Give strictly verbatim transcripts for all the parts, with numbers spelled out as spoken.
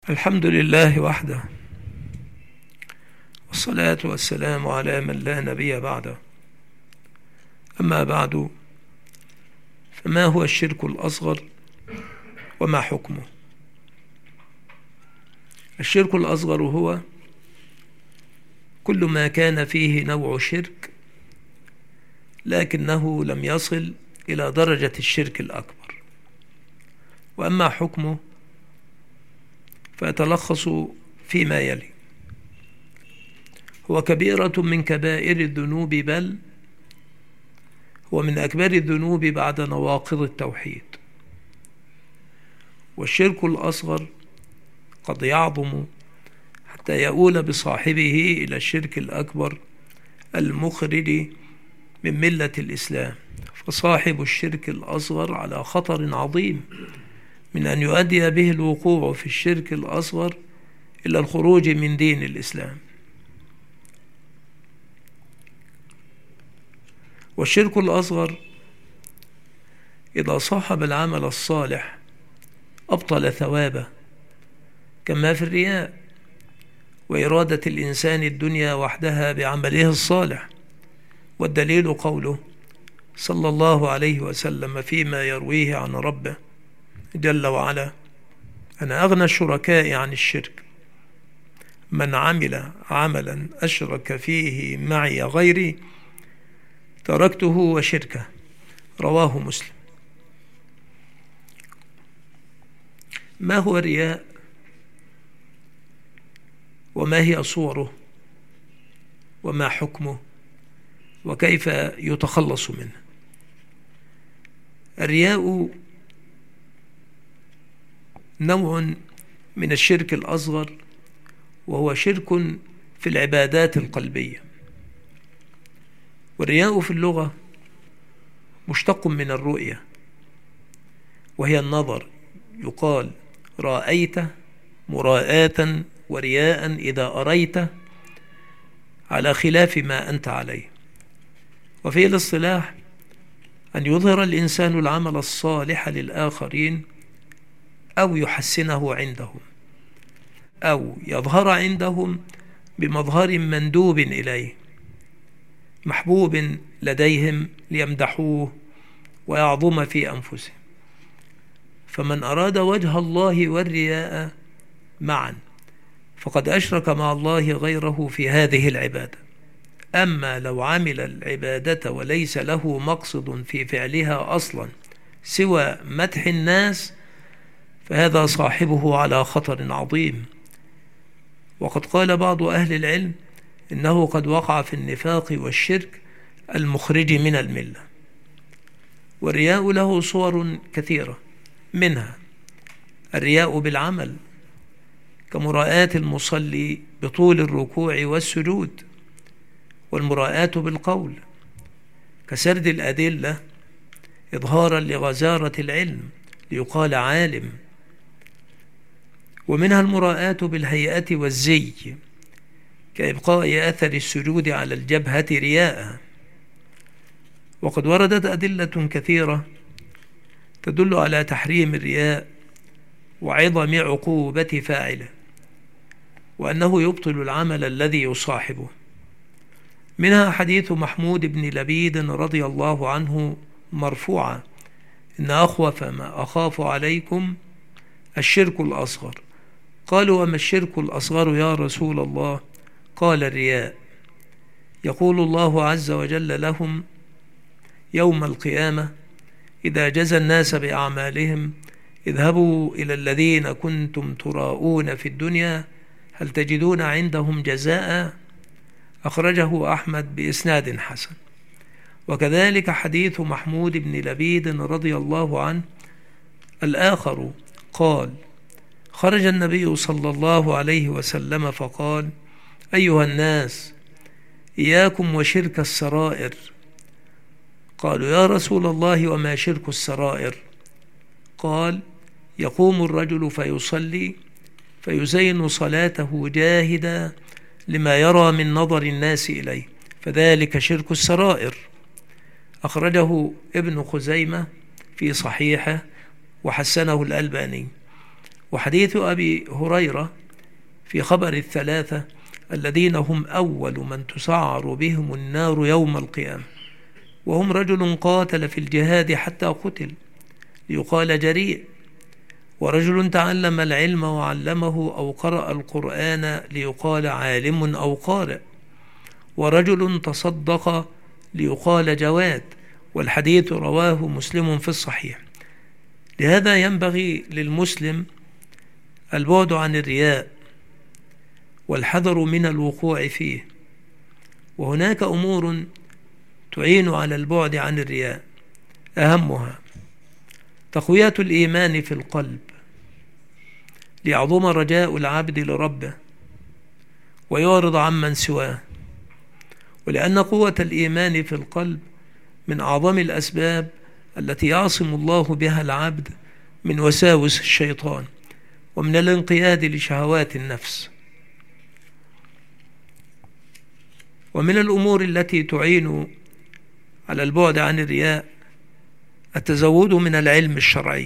الحمد لله وحده، والصلاة والسلام على من لا نبي بعده. أما بعد، فما هو الشرك الأصغر وما حكمه؟ الشرك الأصغر هو كل ما كان فيه نوع شرك لكنه لم يصل إلى درجة الشرك الأكبر. وأما حكمه فيتلخص فيما يلي: هو كبيرة من كبائر الذنوب، بل هو من أكبر الذنوب بعد نواقض التوحيد. والشرك الأصغر قد يعظم حتى يؤول بصاحبه إلى الشرك الأكبر المخرج من ملة الإسلام، فصاحب الشرك الأصغر على خطر عظيم من أن يؤدي به الوقوع في الشرك الأصغر إلى الخروج من دين الإسلام. والشرك الأصغر إذا صاحب العمل الصالح أبطل ثوابه، كما في الرياء وإرادة الإنسان الدنيا وحدها بعمله الصالح. والدليل قوله صلى الله عليه وسلم فيما يرويه عن ربه جل وعلا: أنا أغنى الشركاء عن الشرك، من عمل عملا أشرك فيه معي غيري تركته وشركه. رواه مسلم. ما هو الرياء وما هي صوره وما حكمه وكيف يتخلص منه؟ الرياء نوع من الشرك الأصغر، وهو شرك في العبادات القلبية. والرياء في اللغة مشتق من الرؤية، وهي النظر. يقال رأيت مراءة ورياء إذا أريت على خلاف ما أنت عليه. وفي الاصطلاح أن يظهر الإنسان العمل الصالح للآخرين أو يحسنه عندهم، أو يظهر عندهم بمظهر مندوب إليه محبوب لديهم ليمدحوه ويعظم في أنفسهم. فمن أراد وجه الله والرياء معا فقد أشرك مع الله غيره في هذه العبادة. أما لو عمل العبادة وليس له مقصد في فعلها أصلا سوى مدح الناس، فهذا صاحبه على خطر عظيم. وقد قال بعض أهل العلم إنه قد وقع في النفاق والشرك المخرج من الملة. والرياء له صور كثيرة، منها الرياء بالعمل كمراءاة المصلي بطول الركوع والسجود، والمراءاة بالقول كسرد الأدلة إظهارا لغزارة العلم ليقال عالم. ومنها المراءاة بالهيئة والزي كإبقاء أثر السجود على الجبهة رياء. وقد وردت أدلة كثيرة تدل على تحريم الرياء وعظم عقوبة فاعله، وأنه يبطل العمل الذي يصاحبه. منها حديث محمود بن لبيد رضي الله عنه مرفوعا: إن أخوف ما أخاف عليكم الشرك الأصغر. قالوا: وما الشرك الأصغر يا رسول الله؟ قال: الرياء. يقول الله عز وجل لهم يوم القيامة إذا جزى الناس بأعمالهم: اذهبوا إلى الذين كنتم تراءون في الدنيا هل تجدون عندهم جزاء؟ أخرجه أحمد بإسناد حسن. وكذلك حديث محمود بن لبيد رضي الله عنه الآخر قال: خرج النبي صلى الله عليه وسلم فقال: أيها الناس، إياكم وشرك السرائر. قالوا: يا رسول الله وما شرك السرائر؟ قال: يقوم الرجل فيصلي فيزين صلاته جاهدا لما يرى من نظر الناس إليه، فذلك شرك السرائر. أخرجه ابن خزيمة في صحيحه وحسنه الألباني. وحديث أبي هريرة في خبر الثلاثة الذين هم أول من تسعر بهم النار يوم القيامة، وهم رجل قاتل في الجهاد حتى قتل ليقال جريء، ورجل تعلم العلم وعلمه أو قرأ القرآن ليقال عالم أو قارئ، ورجل تصدق ليقال جواد. والحديث رواه مسلم في الصحيح. لهذا ينبغي للمسلم البعد عن الرياء والحذر من الوقوع فيه. وهناك أمور تعين على البعد عن الرياء، أهمها تقوية الإيمان في القلب ليعظم رجاء العبد لربه ويعرض عمن سواه، ولأن قوة الإيمان في القلب من أعظم الأسباب التي يعصم الله بها العبد من وساوس الشيطان ومن الانقياد لشهوات النفس. ومن الأمور التي تعين على البعد عن الرياء التزود من العلم الشرعي،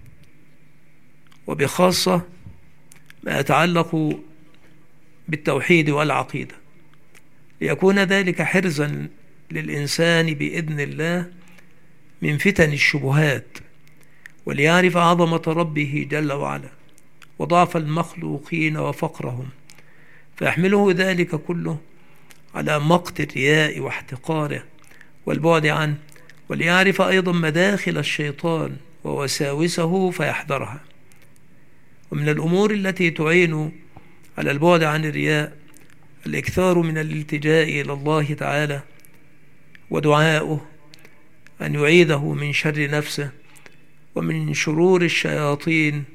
وبخاصة ما يتعلق بالتوحيد والعقيدة، ليكون ذلك حرزا للإنسان بإذن الله من فتن الشبهات، وليعرف عظمة ربه جل وعلا وضعف المخلوقين وفقرهم، فيحمله ذلك كله على مقت الرياء واحتقاره والبعد عنه، وليعرف أيضا مداخل الشيطان ووساوسه فيحذرها. ومن الأمور التي تعين على البعد عن الرياء الإكثار من الالتجاء إلى الله تعالى ودعاؤه أن يعيذه من شر نفسه ومن شرور الشياطين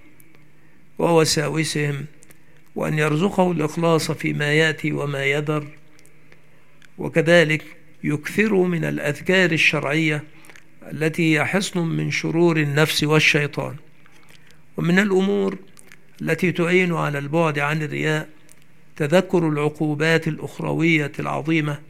ووساوسهم، وأن يرزقه الإخلاص فيما يأتي وما يذر، وكذلك يكثر من الأذكار الشرعية التي هي حصن من شرور النفس والشيطان. ومن الأمور التي تعين على البعد عن الرياء تذكر العقوبات الأخروية العظيمة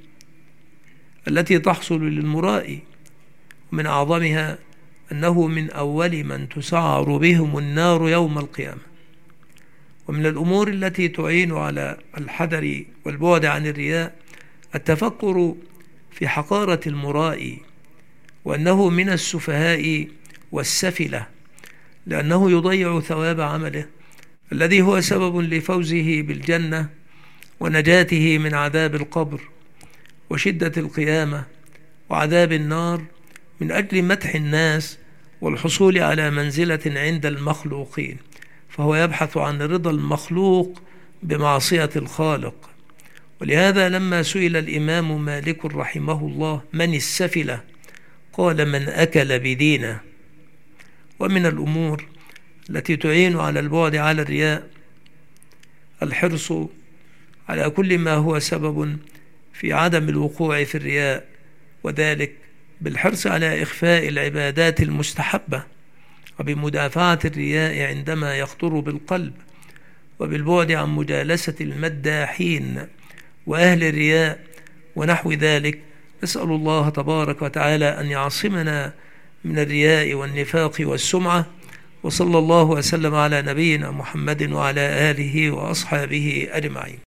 التي تحصل للمرائي، ومن أعظمها أنه من أول من تسعر بهم النار يوم القيامة. ومن الأمور التي تعين على الحذر والبعد عن الرياء التفكر في حقارة المرائي، وأنه من السفهاء والسفلة، لأنه يضيع ثواب عمله الذي هو سبب لفوزه بالجنة ونجاته من عذاب القبر وشدة القيامة وعذاب النار، من أجل مدح الناس والحصول على منزلة عند المخلوقين، فهو يبحث عن رضا المخلوق بمعصية الخالق. ولهذا لما سئل الإمام مالك رحمه الله من السفلة قال من أكل بدينه. ومن الأمور التي تعين على البعد على الرياء الحرص على كل ما هو سبب في عدم الوقوع في الرياء، وذلك بالحرص على إخفاء العبادات المستحبة، وبمدافعة الرياء عندما يخطر بالقلب، وبالبعد عن مجالسة المداحين وأهل الرياء ونحو ذلك. نسأل الله تبارك وتعالى أن يعصمنا من الرياء والنفاق والسمعة. وصلى الله وسلم على نبينا محمد وعلى آله وأصحابه أجمعين.